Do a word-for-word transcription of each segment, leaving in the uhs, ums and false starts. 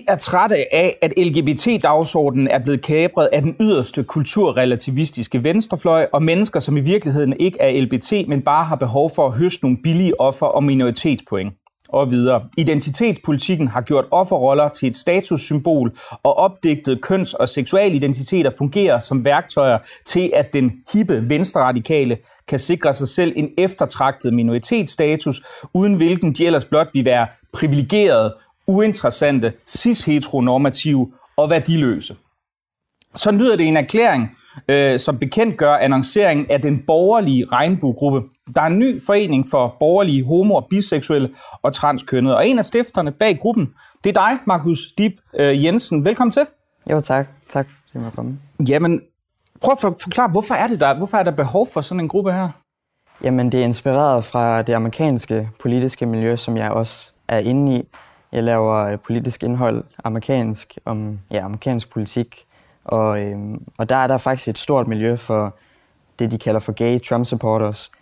er trætte af, at L G B T-dagsordenen er blevet kapret af den yderste kulturrelativistiske venstrefløj, og mennesker, som i virkeligheden ikke er L G B T, men bare har behov for at høste nogle billige offer- og minoritetspoint. Og videre. Identitetspolitikken har gjort offerroller til et statussymbol, og opdigtede køns- og seksualidentiteter fungerer som værktøjer til, at den hippe venstreradikale kan sikre sig selv en eftertragtet minoritetsstatus, uden hvilken de ellers blot vil være privilegerede, uinteressante, cis-heteronormative og værdiløse. Så lyder det en erklæring, øh, som bekendt gør annonceringen af den borgerlige regnbuegruppe. Der er en ny forening for borgerlige homo- og biseksuelle og transkønnede, og en af stifterne bag gruppen, det er dig, Marcus Dib øh, Jensen. Velkommen til. Jo, tak. Tak, fordi jeg måtte komme. Jamen, prøv at forklare, hvorfor er det der, hvorfor er der behov for sådan en gruppe her? Jamen, det er inspireret fra det amerikanske politiske miljø, som jeg også er inde i. Jeg laver politisk indhold amerikansk om ja, amerikansk politik, og, øhm, og der er der faktisk et stort miljø for det, de kalder for gay Trump supporters.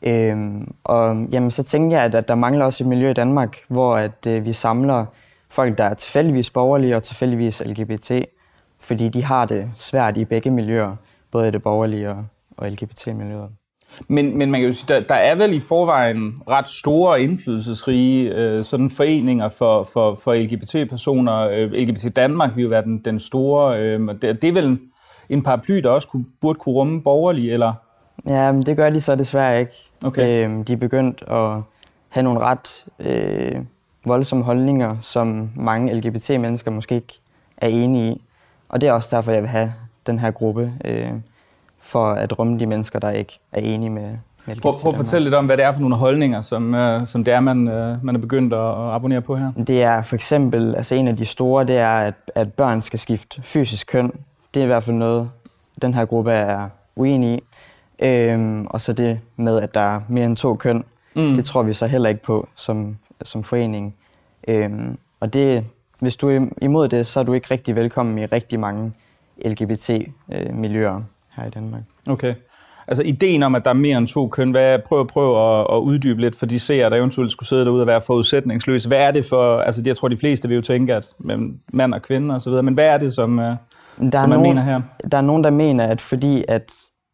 Øhm, og jamen, så tænkte jeg, at, at der mangler også et miljø i Danmark, hvor at, øh, vi samler folk, der er tilfældigvis borgerlige og tilfældigvis L G B T, fordi de har det svært i begge miljøer, både i det borgerlige og, og L G B T-miljøet. Men, men man kan jo sige, der, der er vel i forvejen ret store indflydelsesrige øh, sådan foreninger for, for, for L G B T-personer. Øh, L G B T Danmark vil jo være den, den store. Øh, det, det er vel en paraply, der også kunne, burde kunne rumme borgerlige, eller? Ja, men det gør de så desværre ikke. Okay. Øh, de er begyndt at have nogle ret øh, voldsomme holdninger, som mange L G B T-mennesker måske ikke er enige i. Og det er også derfor, jeg vil have den her gruppe, øh, for at rumme de mennesker, der ikke er enige med, med L G B T. Prøv, prøv at fortælle lidt om, hvad det er for nogle holdninger, som, øh, som det er, man, øh, man er begyndt at, at abonnere på her. Det er for eksempel, altså en af de store, det er, at, at børn skal skifte fysisk køn. Det er i hvert fald noget, den her gruppe er uenig i. Øhm, og så det med, at der er mere end to køn, mm. det tror vi så heller ikke på som, som forening. Øhm, og det, hvis du er imod det, så er du ikke rigtig velkommen i rigtig mange L G B T-miljøer her i Danmark. Okay. Altså ideen om, at der er mere end to køn, hvad, prøv, prøv at, at uddybe lidt for de seere, der eventuelt skulle sidde derude og være forudsætningsløse. Hvad er det for, altså jeg tror de fleste vil jo tænke, at mand og kvinde og så videre, men hvad er det, som, der som man nogen, mener her? Der er nogen, der mener, at fordi at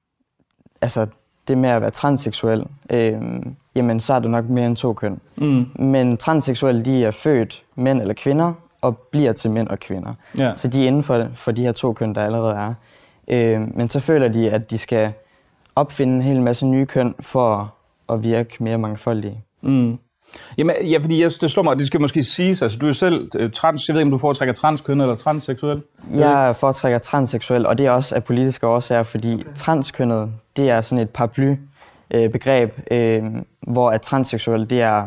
altså det med at være transseksuel, øh, jamen så er der nok mere end to køn. Mm. Men transseksuelle, de er født mænd eller kvinder, og bliver til mænd og kvinder. Ja. Så de er inden for, for de her to køn, der allerede er. Øh, men så føler de, at de skal opfinde en hel masse nye køn, for at virke mere mangfoldige. Mm. Jamen, ja, fordi jeg, det slår mig, det skal måske siges, altså du er selv øh, trans, jeg ved ikke, om du foretrækker transkøn eller transseksuel? Jeg foretrækker transseksuel, og det er også af politiske årsager, fordi okay. transkønnet, det er sådan et paraply øh, begreb, øh, hvor at transseksuel, det er,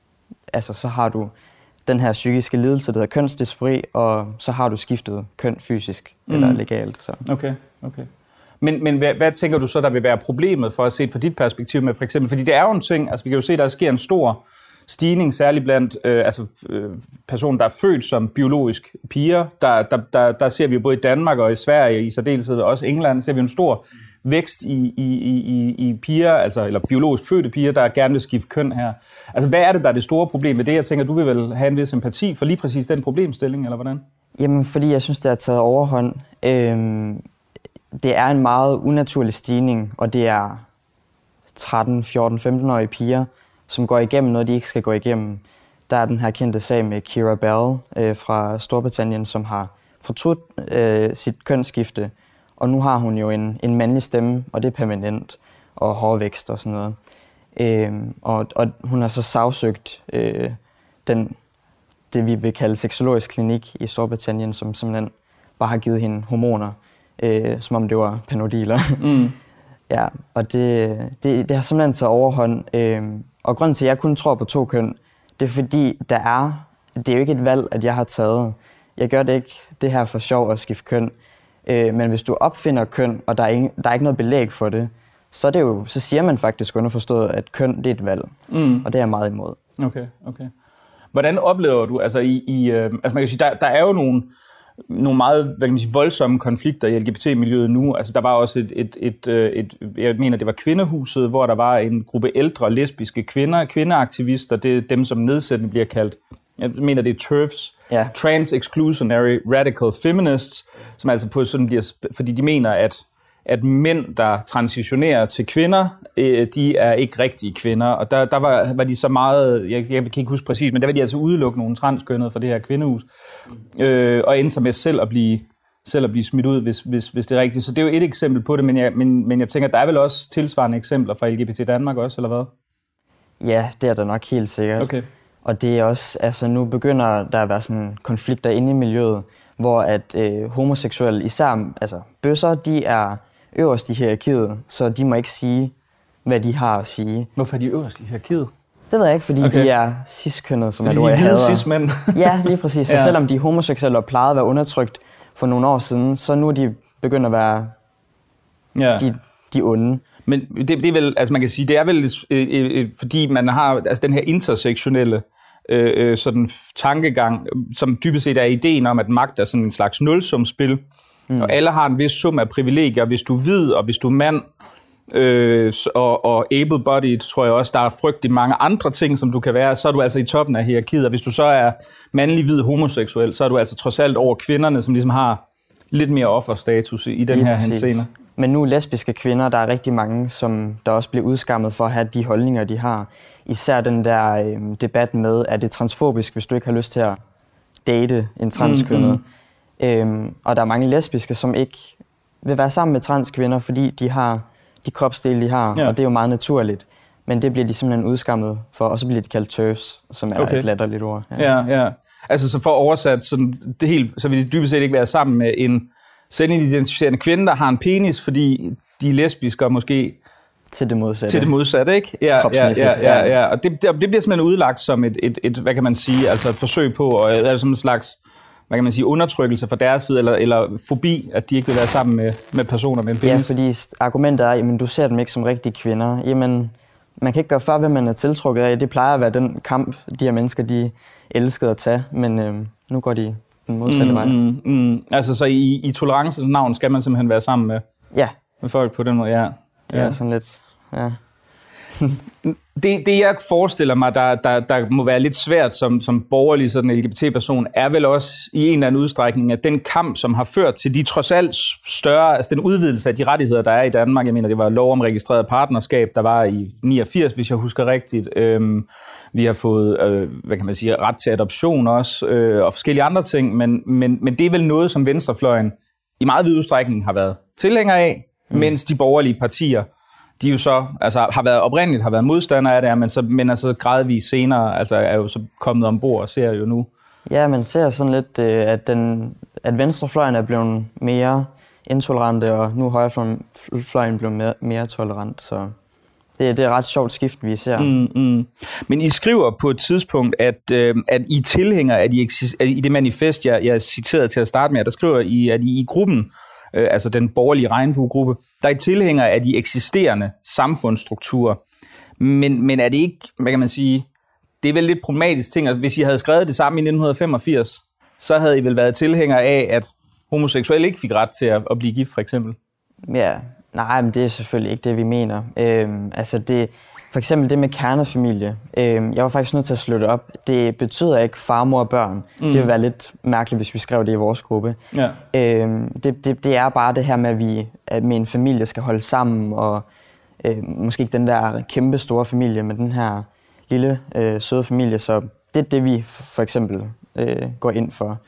altså så har du den her psykiske lidelse, der hedder kønsdysfori, og så har du skiftet køn fysisk mm. eller legalt. Så. Okay, okay. Men, men hvad, hvad tænker du så, der vil være problemet for at se fra dit perspektiv med for eksempel, fordi det er jo en ting, altså vi kan jo se, der sker en stor stigning, særligt blandt øh, altså, øh, personer, der er født som biologisk piger. Der, der, der, der ser vi jo både i Danmark og i Sverige, i særdeleshed også England, ser vi en stor vækst i, i, i, i piger, altså, eller biologisk fødte piger, der gerne vil skifte køn her. Altså, hvad er det, der er det store problem med det? Jeg tænker, du vil vel have en vis sympati for lige præcis den problemstilling, eller hvordan? Jamen, fordi jeg synes, det har taget overhånd. Øhm, det er en meget unaturlig stigning, og det er tretten, fjorten, femten-årige piger, som går igennem noget, de ikke skal gå igennem. Der er den her kendte sag med Keira Bell øh, fra Storbritannien, som har fortrudt øh, sit kønsskifte, og nu har hun jo en, en mandlig stemme, og det er permanent, og hårvækst og sådan noget. Øh, og, og hun har så sagsøgt øh, den, det, vi vil kalde seksologisk klinik i Storbritannien, som simpelthen bare har givet hende hormoner, øh, som om det var panodiler. Mm. Ja, og det, det, det har simpelthen taget overhånd. Øh, og grunden til, at jeg kun tror på to køn, det er fordi, der er, det er jo ikke et valg, at jeg har taget. Jeg gør det ikke det her for sjov at skifte køn. Øh, men hvis du opfinder køn, og der er, ingen, der er ikke noget belæg for det, så, er det jo, så siger man faktisk underforstået, at køn det er et valg. Mm. Og det er jeg meget imod. Okay, okay. Hvordan oplever du, altså i, i øh, altså man kan sige, der, der er jo nogle, nogle meget, hvad kan man sige, voldsomme konflikter i L G B T-miljøet nu. Altså der var også et, et, et, et, jeg mener det var Kvindehuset, hvor der var en gruppe ældre lesbiske kvinder, kvindeaktivister, det er dem som nedsættende bliver kaldt jeg mener det er TERFs, Ja. Trans-Exclusionary Radical Feminists, som altså på sådan bliver, fordi de mener, at, at mænd, der transitionerer til kvinder, øh, de er ikke rigtige kvinder, og der, der var, var de så meget, jeg, jeg kan ikke huske præcis, men der var de altså udelukke nogle transkønnede fra det her kvindehus, øh, og endte så med selv at blive selv at blive smidt ud, hvis, hvis, hvis det er rigtigt. Så det er jo et eksempel på det, men jeg, men, men jeg tænker, der er vel også tilsvarende eksempler fra L G B T Danmark også, eller hvad? Ja, det er der nok helt sikkert. Okay. Og det er også, altså nu begynder der at være sådan konflikter inde i miljøet, hvor at øh, homoseksuelle, især altså bøsser, de er øverst i hierarkiet, så de må ikke sige, hvad de har at sige. Hvorfor er de øverst i hierarkiet? Det ved jeg ikke, fordi okay. de er cis-kønnede, som fordi er et ord, jeg hader. Fordi de er hvide cis-mænd? Ja, lige præcis. Så ja. Selvom de homoseksuelle og plejede at være undertrykt for nogle år siden, så nu er de begyndt at være ja. de, de onde. Men det, det er vel, altså man kan sige, det er vel øh, øh, fordi man har altså den her intersektionelle øh, sådan tankegang, som dybest set er ideen om, at magt er sådan en slags nulsumspil, mm. og alle har en vis sum af privilegier. Hvis du er hvid, og hvis du er mand, øh, og, og able-bodied, tror jeg også, der er frygtelig mange andre ting, som du kan være, så er du altså i toppen af hierarkiet. Og hvis du så er mandlig, hvid, homoseksuel, så er du altså trods alt over kvinderne, som ligesom har lidt mere offerstatus i den her henseende. Men nu lesbiske kvinder, der er rigtig mange, som der også bliver udskammet for at have de holdninger, de har. Især den der øh, debat med, at det er transfobisk, hvis du ikke har lyst til at date en transkønnet. Mm-hmm. Øhm, og der er mange lesbiske, som ikke vil være sammen med transkvinder, fordi de har de kropsdele, de har, ja. Og det er jo meget naturligt. Men det bliver de simpelthen udskammet for, og så bliver de kaldt TERFs, som er okay. Et latterligt ord. Ja, ja. ja. Altså så for oversat, sådan, det helt, så vil de dybest set ikke være sammen med en selvidentificerende kvinde, der har en penis, fordi de er lesbiske og måske til det modsatte. Til det modsatte, ikke? Ja, ja, ja, ja, ja. Og det, det, det bliver simpelthen udlagt som et, et, et, hvad kan man sige, altså et forsøg på, og er som en slags, hvad kan man sige, undertrykkelse fra deres side, eller, eller fobi, at de ikke vil være sammen med, med personer med en penis. Ja, fordi argumentet er, jamen du ser dem ikke som rigtige kvinder. Jamen, man kan ikke gøre for, hvad man er tiltrukket af. Det plejer at være den kamp, de her mennesker, de elskede at tage, men øh, nu går de den modsatte mm, vej. Mm, mm. Altså, så i, i tolerancens navn skal man simpelthen være sammen med, ja. med folk på den måde, ja. Ja, ja sådan lidt, ja. Det, det jeg forestiller mig, der, der, der må være lidt svært som, som borgerlig sådan L G B T-person, er vel også i en eller anden udstrækning, at den kamp, som har ført til de trods alt større, altså den udvidelse af de rettigheder, der er i Danmark, jeg mener, det var lov om registreret partnerskab, der var i niogfirs, hvis jeg husker rigtigt. Øhm, vi har fået, øh, hvad kan man sige, ret til adoption også, øh, og forskellige andre ting, men, men, men det er vel noget, som venstrefløjen i meget vid udstrækning har været tilhænger af, mm. mens de borgerlige partier, de jo så altså, har været oprindeligt har været modstandere af det, men, så, men altså gradvist senere altså, er jo så kommet ombord og ser jo nu. Ja, man ser sådan lidt, at, den, at venstrefløjen er blevet mere intolerante, og nu højrefløjen blevet mere, mere tolerant, så det, det er et ret sjovt skift, vi ser. Mm, mm. Men I skriver på et tidspunkt, at, øh, at I tilhænger af de i det manifest, jeg, jeg citerede til at starte med, der skriver I, at I i gruppen, øh, altså den borgerlige regnbuegruppe, der er I tilhænger af de eksisterende samfundsstrukturer. Men, men er det ikke, hvad kan man sige, det er vel lidt problematisk ting, at hvis I havde skrevet det samme i nitten femogfirs, så havde I vel været tilhængere af, at homoseksuelle ikke fik ret til at, at blive gift, for eksempel? Ja, nej, men det er selvfølgelig ikke det, vi mener. Øhm, altså det, for eksempel det med kernefamilie. Øhm, jeg var faktisk nødt til at slå det op. Det betyder ikke far, mor og børn. Mm. Det ville være lidt mærkeligt, hvis vi skrev det i vores gruppe. Ja. Øhm, det, det, det er bare det her med, at vi at med en familie skal holde sammen, og øh, måske ikke den der kæmpe store familie, men den her lille øh, søde familie. Så det er det, vi for eksempel øh, går ind for.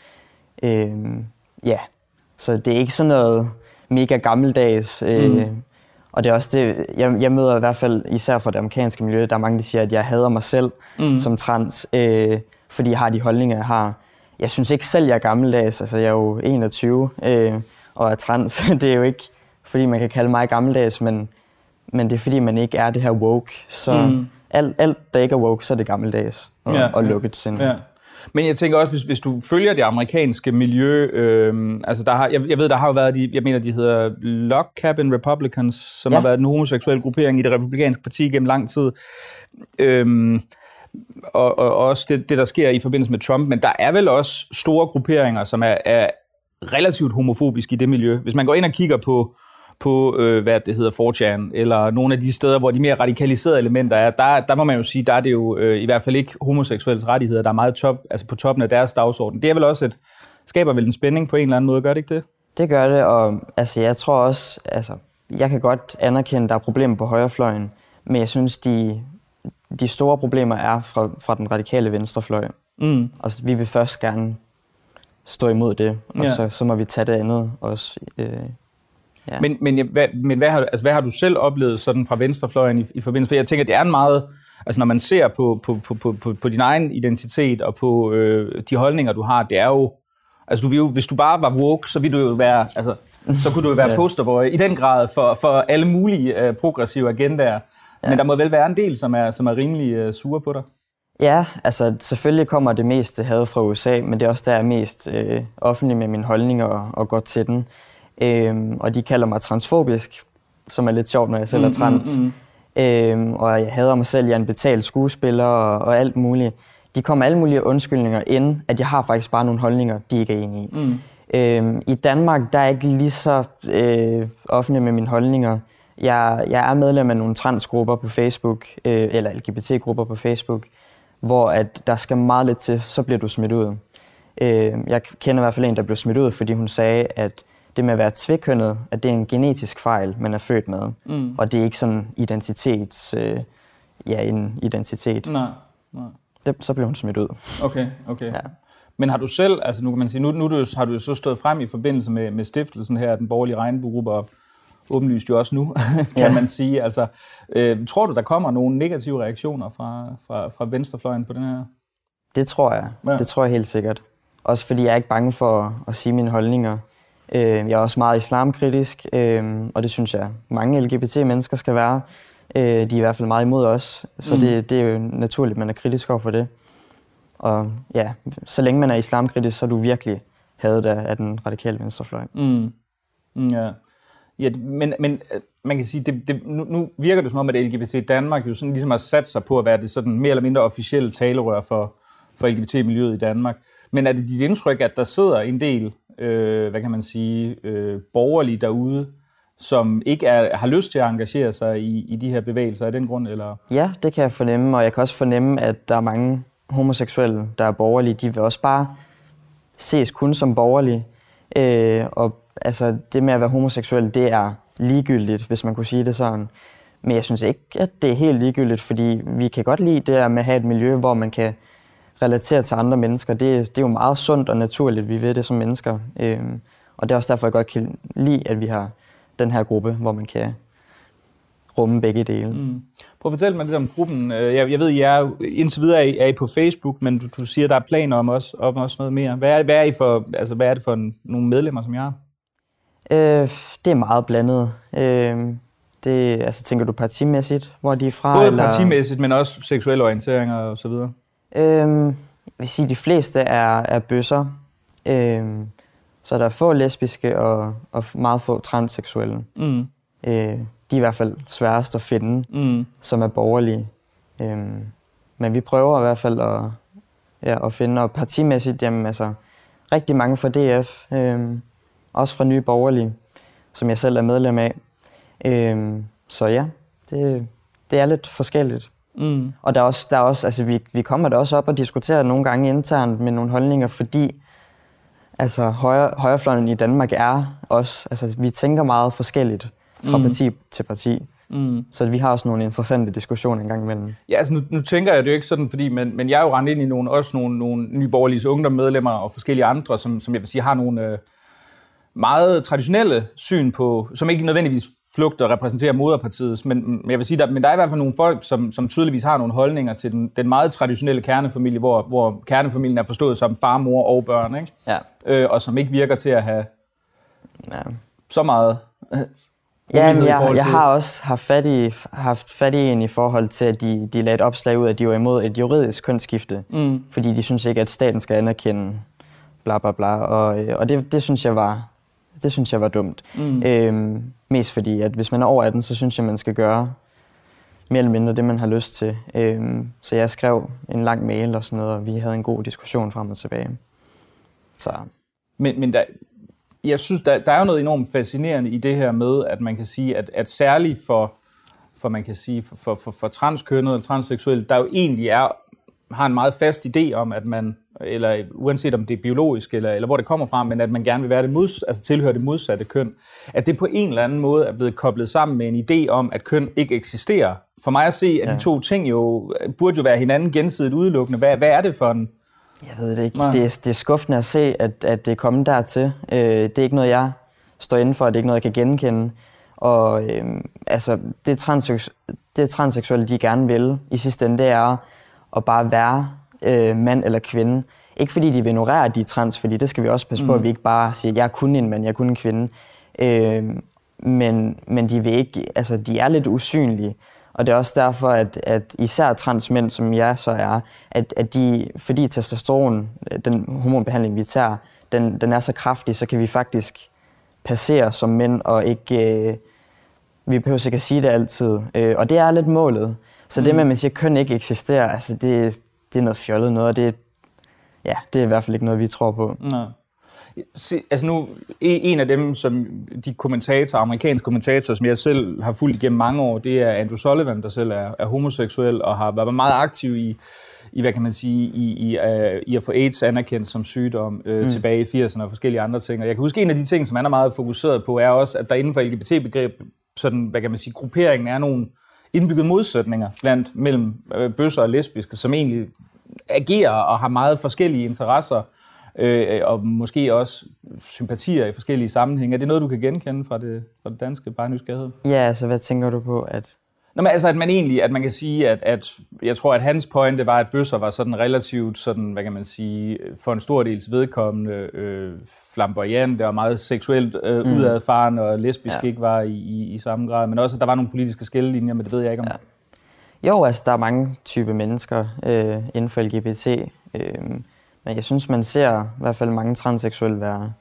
Øhm, ja, så det er ikke sådan noget mega gammeldags. Øh, mm. Og det er også det, jeg, jeg møder i hvert fald, især fra det amerikanske miljø, der er mange, der siger, at jeg hader mig selv mm. som trans, øh, fordi jeg har de holdninger, jeg har. Jeg synes ikke selv, jeg er gammeldags. Altså, jeg er jo enogtyve øh, og er trans. Det er jo ikke, fordi man kan kalde mig gammeldags, men, men det er, fordi man ikke er det her woke. Så mm. alt, alt, der ikke er woke, så er det gammeldags og, ja, og lukket sind. Ja. Men jeg tænker også, hvis, hvis du følger det amerikanske miljø, øh, altså der har, jeg, jeg ved, der har jo været de, jeg mener, de hedder Log Cabin Republicans, som ja. har været en homoseksuel gruppering i det republikanske parti gennem lang tid. Øh, og, og også det, det, der sker i forbindelse med Trump, men der er vel også store grupperinger, som er, er relativt homofobiske i det miljø. Hvis man går ind og kigger på, på øh, hvad det hedder, four chan, eller nogle af de steder, hvor de mere radikaliserede elementer er, der, der må man jo sige, der er det jo øh, i hvert fald ikke homoseksuelles rettigheder, der er meget top, altså på toppen af deres dagsorden. Det er vel også et, skaber vel en spænding på en eller anden måde, gør det ikke det? Det gør det, og altså, jeg tror også, altså, jeg kan godt anerkende, at der er problemer på højrefløjen, men jeg synes, de, de store problemer er fra, fra den radikale venstrefløj. Mm. Og vi vil først gerne stå imod det, og ja. så, så må vi tage det andet også. Øh, ja. Men, men, hvad, men hvad, har, altså, hvad har du selv oplevet sådan fra venstrefløjen i, i forbindelse? For jeg tænker, det er en meget, altså når man ser på, på, på, på, på, på din egen identitet og på øh, de holdninger, du har, det er jo, altså du vil jo, hvis du bare var woke, så ville du jo være, altså, så kunne du jo være ja. posterboy i den grad for, for alle mulige øh, progressive agendaer. Ja. Men der må vel være en del, som er, som er rimelig øh, sure på dig? Ja, altså selvfølgelig kommer det meste had fra U S A, men det er også der, jeg er mest øh, offentlig med mine holdninger og, og går til den. Øhm, og de kalder mig transfobisk, som er lidt sjovt, når jeg selv er trans. Mm, mm, mm. Øhm, og jeg hader mig selv, jeg er en betalt skuespiller og, og alt muligt. De kommer alle mulige undskyldninger ind, at jeg har faktisk bare nogle holdninger, de ikke er enige i. Mm. Øhm, I Danmark, der er jeg ikke lige så øh, offentlig med mine holdninger. Jeg, jeg er medlem af nogle transgrupper på Facebook, øh, eller L G B T-grupper på Facebook, hvor at der skal meget lidt til, så bliver du smidt ud. Øh, jeg kender i hvert fald en, der blev smidt ud, fordi hun sagde, at det med at være tvekønnet, at det er en genetisk fejl, man er født med. Mm. Og det er ikke sådan identitets, øh, ja, en identitet. Nej, nej. Det, så blev hun smidt ud. Okay, okay. Ja. Men har du selv, altså nu kan man sige, nu, nu har du jo så stået frem i forbindelse med, med stiftelsen her, den borgerlige regnbuegruppe, og åbenlyst jo også nu, kan ja. man sige. Altså, øh, tror du, der kommer nogle negative reaktioner fra, fra, fra venstrefløjen på den her? Det tror jeg. Ja. Det tror jeg helt sikkert. Også fordi jeg er ikke bange for at, at sige mine holdninger. Øh, jeg er også meget islamkritisk, øh, og det synes jeg, mange L G B T-mennesker skal være. Øh, de er i hvert fald meget imod os, så mm. det, det er jo naturligt, at man er kritisk over for det. Og ja, så længe man er islamkritisk, så er du virkelig hadet af, af den radikale venstrefløj. Mm. Mm, ja. Ja, men, men man kan sige, det, det, nu, nu virker det som om, at L G B T Danmark jo sådan ligesom har sat sig på at være det sådan mere eller mindre officielle talerør for, for L G B T-miljøet i Danmark. Men er det dit indtryk, at der sidder en del, øh, hvad kan man sige, øh, borgerlige derude, som ikke er, har lyst til at engagere sig i, i de her bevægelser af den grund? Eller? Ja, det kan jeg fornemme, og jeg kan også fornemme, at der er mange homoseksuelle, der er borgerlige. De vil også bare ses kun som borgerlige. Øh, og altså, det med at være homoseksuel, det er ligegyldigt, hvis man kunne sige det sådan. Men jeg synes ikke, at det er helt ligegyldigt, fordi vi kan godt lide det med at have et miljø, hvor man kan relatere til andre mennesker. Det, det er jo meget sundt og naturligt, vi ved det som mennesker. Øhm, og det er også derfor, jeg godt kan lide, at vi har den her gruppe, hvor man kan rumme begge dele. Mm. Prøv at fortælle mig lidt om gruppen. Jeg, jeg ved, I er indtil videre er I på Facebook, men du, du siger, der er planer om også, om også noget mere. Hvad er, hvad er, I for, altså, hvad er det for en, nogle medlemmer, som jeg har? Øh, det er meget blandet. Øh, det, altså, tænker du partimæssigt, hvor de er fra? Både eller? Partimæssigt, men også seksuelle orienteringer og så videre. Øh, jeg vil sige, de fleste er, er bøsser. Øh, så der er få lesbiske og, og meget få transseksuelle. Mm. Øh, de er i hvert fald sværest at finde, mm. som er borgerlige. Øh, men vi prøver i hvert fald at, ja, at finde, og partimæssigt, jamen altså, rigtig mange fra D F, øh, også fra Nye Borgerlige, som jeg selv er medlem af. Øh, så ja, det, det er lidt forskelligt. Mm. Og der er også, der er også, altså vi, vi kommer da også op og diskuterer nogle gange internt med nogle holdninger, fordi altså, højre, højrefløjen i Danmark er også, altså vi tænker meget forskelligt fra mm. parti til parti. Mm. Så vi har også nogle interessante diskussioner en gang imellem. Ja, altså nu, nu tænker jeg det jo ikke sådan, fordi, men, men jeg er jo rendt ind i nogle, også nogle, nogle Nye Borgerliges ungdomsmedlemmer og forskellige andre, som, som jeg vil sige har nogle øh, meget traditionelle syn på, som ikke nødvendigvis flugter og repræsenterer moderpartiet, men, men jeg vil sige, der, men der er i hvert fald nogle folk, som, som tydeligvis har nogle holdninger til den, den meget traditionelle kernefamilie, hvor, hvor kernefamilien er forstået som far, mor og børn, ikke? Ja. Øh, og som ikke virker til at have ja. så meget øh, ja, men jeg, jeg har også haft fat, i, haft fat i en i forhold til, at de, de lagde et opslag ud, at de var imod et juridisk kønsskifte, mm. fordi de synes ikke, at staten skal anerkende bla bla bla, og, og det, det synes jeg var det synes jeg var dumt. Mm. Øhm, mest fordi, at hvis man er over atten, så synes jeg, man skal gøre mere eller mindre det, man har lyst til. Øhm, så jeg skrev en lang mail og sådan noget, og vi havde en god diskussion frem og tilbage. Så. Men, men der, jeg synes, der, der er jo noget enormt fascinerende i det her med, at man kan sige, at, at særligt for, for, man kan sige, for, for, for, for transkønnet og transseksuelle, der jo egentlig er, har en meget fast idé om, at man, eller uanset om det er biologisk, eller, eller hvor det kommer fra, men at man gerne vil være det mods, altså tilhøre det modsatte køn, at det på en eller anden måde er blevet koblet sammen med en idé om, at køn ikke eksisterer. For mig at se, at ja. de to ting jo burde jo være hinanden gensidigt udelukkende. Hvad, hvad er det for en... Jeg ved det ikke. Det er, det er skuffende at se, at, at det er kommet dertil. Øh, det er ikke noget, jeg står inden for, det er ikke noget, jeg kan genkende. Og øh, altså, det, transseksu- det transseksuelle, de gerne vil i sidste ende, det er at bare være øh, mand eller kvinde. Ikke fordi de vil ignorere, at de er trans, fordi det skal vi også passe på, mm. at vi ikke bare siger, jeg er kun en mand, jeg er kun en kvinde. Øh, men, men de vil ikke, altså, de er lidt usynlige. Og det er også derfor, at, at især transmænd, som jeg så er, at, at de, fordi testosteron, den hormonbehandling, vi tager, den, den er så kraftig, så kan vi faktisk passere som mænd, og ikke, øh, vi behøver ikke at sige det altid. Øh, og det er lidt målet. Så mm. det med, at man siger, at køn ikke eksisterer, altså det, det er noget fjollet noget, og det, ja, det er i hvert fald ikke noget, vi tror på. Nej. Se, altså nu, en af dem, som de kommentatorer, amerikanske kommentatorer, som jeg selv har fulgt igennem mange år, det er Andrew Sullivan, der selv er, er homoseksuel og har været meget aktiv i, i hvad kan man sige, i, i, uh, i at få AIDS anerkendt som sygdom uh, mm. tilbage i firserne og forskellige andre ting. Og jeg kan huske, en af de ting, som han er meget fokuseret på, er også, at der inden for L G B T-begreb, sådan, hvad kan man sige, grupperingen er nogle indbyggede modsætninger blandt mellem uh, bøsser og lesbiske, som egentlig agerer og har meget forskellige interesser, Øh, og måske også sympatier i forskellige sammenhænge. Er det noget, du kan genkende fra det, fra det danske, bare nysgerrighed? Ja, altså hvad tænker du på? At... Nå, men altså, at man egentlig, at man kan sige, at, at jeg tror, at hans pointe var, at bøsser var sådan relativt, sådan, hvad kan man sige, for en stor dels vedkommende, øh, flamboyante og meget seksuelt øh, mm. udadfarende, og lesbisk ja. ikke var i, i, i samme grad, men også, at der var nogle politiske skillelinjer, men det ved jeg ikke om. Ja. Jo, altså, der er mange typer mennesker øh, inden for L G B T, øh, men jeg synes, man ser i hvert fald mange transseksuelle være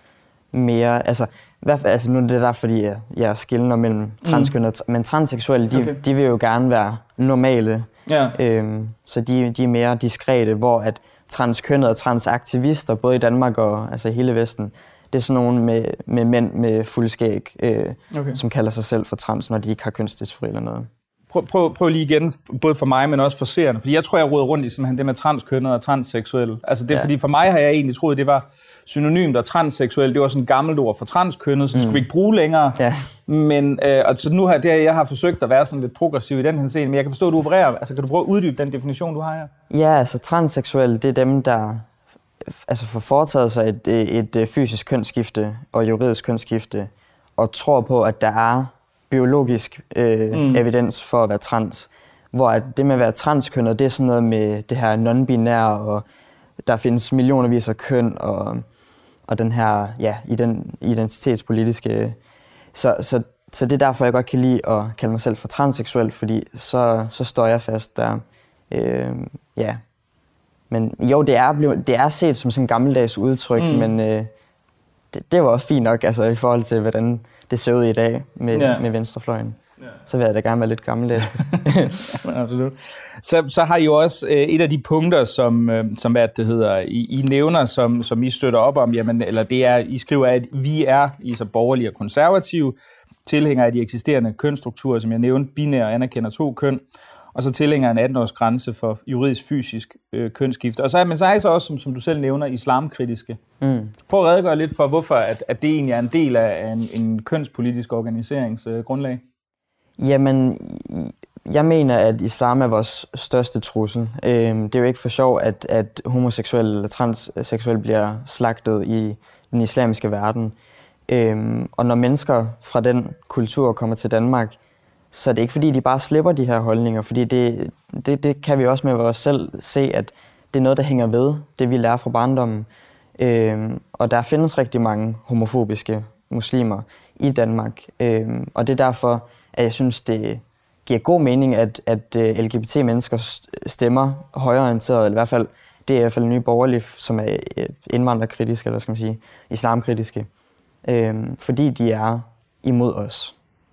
mere... Altså, hvert fald, altså nu er det der, fordi jeg, jeg skiller mellem transkønnede, mm. men transseksuelle, de, okay. de vil jo gerne være normale. Ja. Øhm, så de, de er mere diskrete, hvor at transkønnede og transaktivister, både i Danmark og altså hele Vesten, det er sådan nogle med, med mænd med fuldskæg, øh, okay. som kalder sig selv for trans, når de ikke har kønsdysfori eller noget. Prøv, prøv, prøv lige igen, både for mig, men også for seerne. Fordi jeg tror, jeg roder rundt i simpelthen det med transkønnet og transseksuel. Altså det, ja. Fordi for mig har jeg egentlig troet, det var synonymt, og transseksuel, det var sådan et gammelt ord for transkønnet, så det mm. skulle vi ikke bruge længere. Ja. Men øh, altså nu har det, jeg har forsøgt at være sådan lidt progressiv i den her scene, men jeg kan forstå, at du opererer. Altså kan du prøve at uddybe den definition, du har her? Ja, altså transseksuel, det er dem, der altså får foretaget sig et, et, et fysisk kønsskifte og juridisk kønsskifte, og tror på, at der er biologisk øh, mm. evidens for at være trans, hvor at det med at være transkønnet, det er sådan noget med det her non-binære, og der findes millionervis af køn, og, og den her ja, den identitetspolitiske. Så, så, så det er derfor, jeg godt kan lide at kalde mig selv for transseksuel, fordi så, så står jeg fast der. Øh, ja. Men jo, det er, blevet, det er set som sådan en gammeldags udtryk, mm. men øh, det, det var også fint nok altså, i forhold til, hvordan det ser ud i dag med, ja. med venstrefløjen. Ja. Så vil jeg da gerne være lidt gammeldags. Ja, absolut. Så, så har I jo også øh, et af de punkter, som, øh, som hvad det hedder, I, I nævner, som, som I støtter op om, jamen, eller det er, I skriver, at vi er, I så borgerlige og konservative, tilhængere af de eksisterende kønsstrukturer, som jeg nævnte, binære anerkender to køn, og så tilhænger en atten-års grænse for juridisk fysisk øh, kønsskifte. Og så er, men så er I så også, som, som du selv nævner, islamkritiske. Mm. Prøv at redegøre lidt for, hvorfor at, at det egentlig er en del af en, en kønspolitisk organiseringsgrundlag. Øh, Jamen, jeg mener, at islam er vores største trussel. Øh, det er jo ikke for sjov, at, at homoseksuelle eller transseksuelle bliver slagtet i den islamiske verden. Øh, og når mennesker fra den kultur kommer til Danmark, så det er ikke fordi, de bare slipper de her holdninger, fordi det, det, det kan vi også med os selv se, at det er noget, der hænger ved, det vi lærer fra barndommen. Øhm, og der findes rigtig mange homofobiske muslimer i Danmark, øhm, og det er derfor, at jeg synes, det giver god mening, at, at L G B T-mennesker stemmer højreorienteret, eller i hvert fald, det er i hvert fald Nye Borgerlige, som er indvandrerkritiske, eller skal man sige, islamkritiske, øhm, fordi de er imod os.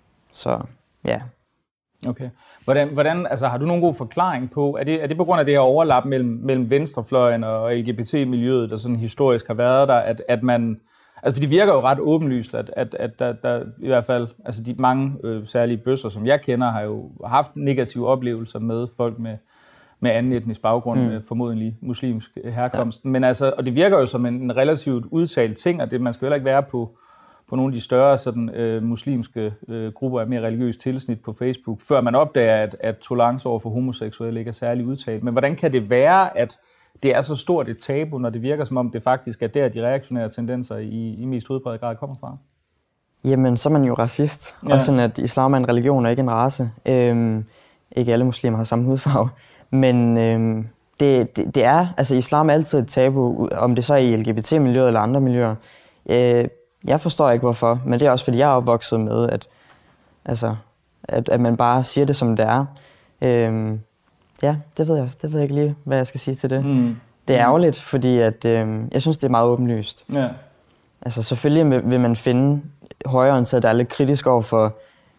Så ja. Okay. Hvordan, hvordan, altså, har du nogen god forklaring på, er det, er det på grund af det her overlap mellem, mellem venstrefløjen og L G B T-miljøet, der sådan historisk har været der, at, at man, Altså, for det virker jo ret åbenlyst, at, at, at der, der i hvert fald, altså de mange øh, særlige bøsser, som jeg kender, har jo haft negative oplevelser med folk med, med anden etnisk baggrund, mm. med formodentlig muslimsk herkomst. Ja. Men altså, og det virker jo som en, en relativt udtalt ting, og det, man skal jo heller ikke være på, på nogle af de større sådan, øh, muslimske øh, grupper af mere religiøst tilsnit på Facebook, før man opdager, at, at tolerance over for homoseksuelle ikke er særlig udtalt. Men hvordan kan det være, at det er så stort et tabu, når det virker som om, det faktisk er der, de reaktionære tendenser i, i mest udbredt grad kommer fra? Jamen, så er man jo racist. Ja. Og sådan, at islam er en religion og ikke en race. Øhm, ikke alle muslimer har samme hudfarve. Men øhm, det, det, det er, altså islam er altid et tabu, om det så er i L G B T-miljøet eller andre miljøer. Øh, jeg forstår ikke, hvorfor, men det er også, fordi jeg er opvokset med, at, altså, at, at man bare siger det, som det er. Øhm, Ja, det ved jeg. Det ved jeg ikke lige, hvad jeg skal sige til det. Mm. Det er ærgerligt, fordi at, øh, jeg synes, det er meget åbenlyst. Ja. Altså selvfølgelig vil man finde højreorienteret, der er lidt kritisk over for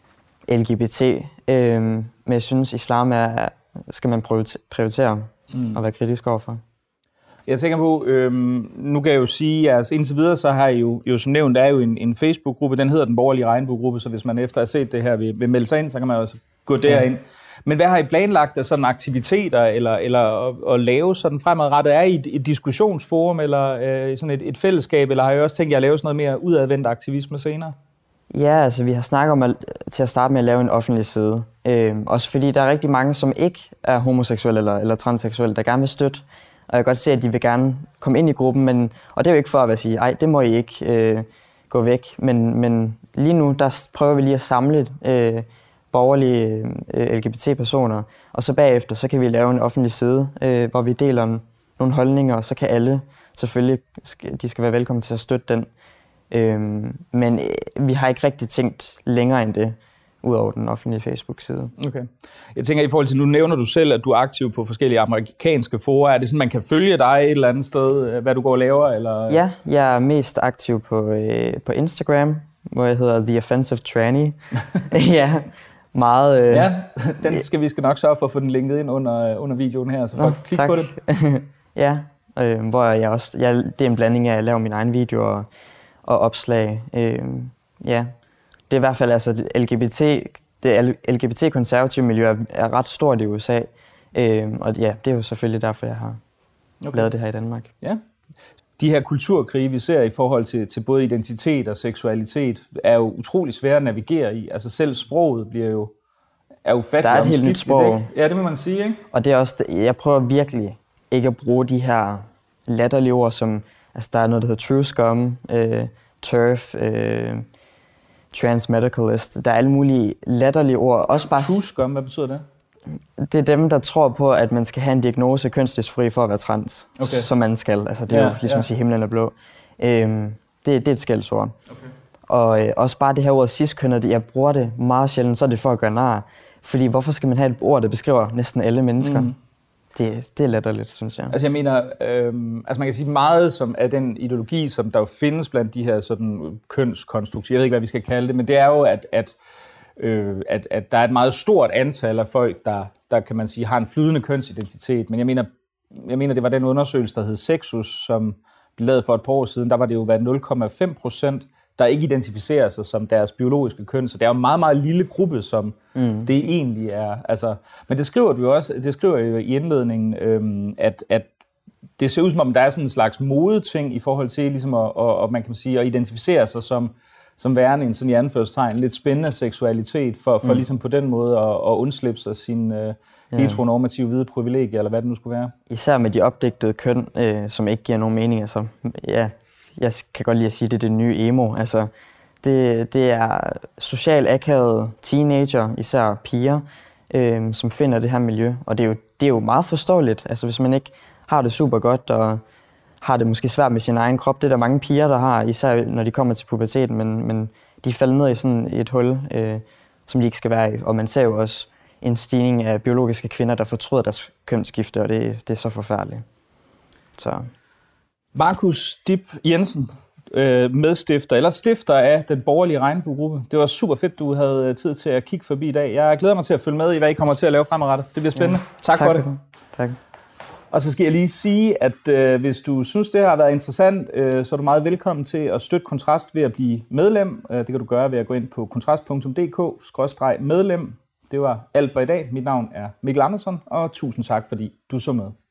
L G B T, øh, men jeg synes, islam er, skal man prioritere mm. at være kritisk over for. Jeg tænker på, øh, nu kan jeg jo sige, at altså, indtil videre, så har I jo, jo som nævnt, der er jo en, en Facebook-gruppe, den hedder Den Borgerlige Regnbuegruppe, så hvis man efter at have set det her vil, vil melde sig ind, så kan man også gå derind. Ja. Men hvad har I planlagt af sådan aktiviteter, eller, eller at, at lave sådan fremadrettet? Er I et, et diskussionsforum, eller øh, sådan et, et fællesskab, eller har I også tænkt jer at lave sådan noget mere udadvendt aktivisme senere? Ja, altså vi har snakket om at, til at starte med at lave en offentlig side. Øh, også fordi der er rigtig mange, som ikke er homoseksuelle eller, eller transseksuelle, der gerne vil støtte. Og jeg kan godt se, at de vil gerne komme ind i gruppen, men, og det er jo ikke for at sige, ej, det må I ikke øh, gå væk. Men, men lige nu, der prøver vi lige at samle øh, borgerlige øh, L G B T-personer, og så bagefter, så kan vi lave en offentlig side, øh, hvor vi deler nogle holdninger, og så kan alle selvfølgelig, de skal være velkommen til at støtte den. Øh, men øh, vi har ikke rigtig tænkt længere end det, ud over den offentlige Facebook-side. Okay. Jeg tænker i forhold til, nu nævner du selv, at du er aktiv på forskellige amerikanske fora. Er det sådan, man kan følge dig et eller andet sted, hvad du går og laver? Eller? Ja, jeg er mest aktiv på, øh, på Instagram, hvor jeg hedder The Offensive Tranny. ja, meget... Øh, ja, den skal vi skal nok sørge for at få den linket ind under, under videoen her, så folk kan klikke på det. ja, øh, hvor jeg også... Jeg, det er en blanding af, at jeg laver mine egne videoer og, og opslag. Øh, ja, det er i hvert fald altså L G B T, det L G B T-konservative miljø er, er ret stort i U S A, øh, og ja, det er jo selvfølgelig derfor, jeg har okay. lavet det her i Danmark. Ja. De her kulturkrige, vi ser i forhold til, til både identitet og seksualitet, er jo utrolig svære at navigere i. Altså selv sproget bliver jo, er ufatteligt. Der er et helt nyt sprog. Ja, det må man sige, ikke? Og det er også, jeg prøver virkelig ikke at bruge de her latterlige ord, som, altså der er noget, der hedder true scum, øh, turf, øh, transmedicalist. Der er alle mulige latterlige ord. Også bare, true scum, hvad betyder det? Det er dem, der tror på, at man skal have en diagnose kønsdysfori for at være trans, okay. som man skal. Altså, det er ja, jo ligesom ja. at sige himlen er blå. Øhm, det, det er et skældsord. Okay. Og øh, også bare det her ord cis-kønnet, jeg bruger det meget sjældent, så er det for at gøre nar. Fordi hvorfor skal man have et ord, der beskriver næsten alle mennesker? Mm. Det, det er latterligt, synes jeg. Altså jeg mener, øhm, altså man kan sige meget som af den ideologi, som der jo findes blandt de her sådan kønskonstruktioner, jeg ved ikke, hvad vi skal kalde det, men det er jo, at, at, øh, at, at der er et meget stort antal af folk, der, der kan man sige, har en flydende kønsidentitet. Men jeg mener, jeg mener, det var den undersøgelse, der hed Sexus, som blev lavet for et par år siden, der var det jo været nul komma fem procent, der ikke identificerer sig som deres biologiske køn. Så det er jo en meget, meget lille gruppe, som mm. det egentlig er. Altså, men det skriver du jo også, det skriver jo i indledningen, øhm, at, at det ser ud som om, der er sådan en slags modeting i forhold til ligesom at, og, og man kan sige, at identificere sig som, som værende en sådan i anførselstegn lidt spændende seksualitet, for, for mm. ligesom på den måde at, at undslippe sig sin øh, ja. heteronormative hvide privilegier, eller hvad det nu skulle være. Især med de opdigtede køn, øh, som ikke giver nogen mening. Altså, ja. Jeg kan godt lide at sige, at det er det nye emo. Altså, det, det er socialt akavede teenager, især piger, øh, som finder det her miljø. Og det er, jo, det er jo meget forståeligt. Altså, hvis man ikke har det super godt og har det måske svært med sin egen krop, det er der mange piger, der har, især når de kommer til puberteten, men, men de falder ned i sådan et hul, øh, som de ikke skal være i. Og man ser jo også en stigning af biologiske kvinder, der fortryder deres kønsskifte, og det, det er så forfærdeligt. Så... Markus Dib Jensen, medstifter eller stifter af Den Borgerlige Regnbuegruppe. Det var super fedt, du havde tid til at kigge forbi i dag. Jeg glæder mig til at følge med i, hvad I kommer til at lave fremadrettet. Det bliver spændende. Ja, tak, tak for det. det. Tak. Og så skal jeg lige sige, at øh, hvis du synes, det har været interessant, øh, så er du meget velkommen til at støtte Kontrast ved at blive medlem. Øh, det kan du gøre ved at gå ind på kontrast punktum d k skråstreg medlem. Det var alt for i dag. Mit navn er Mikkel Andersen, og tusind tak, fordi du så med.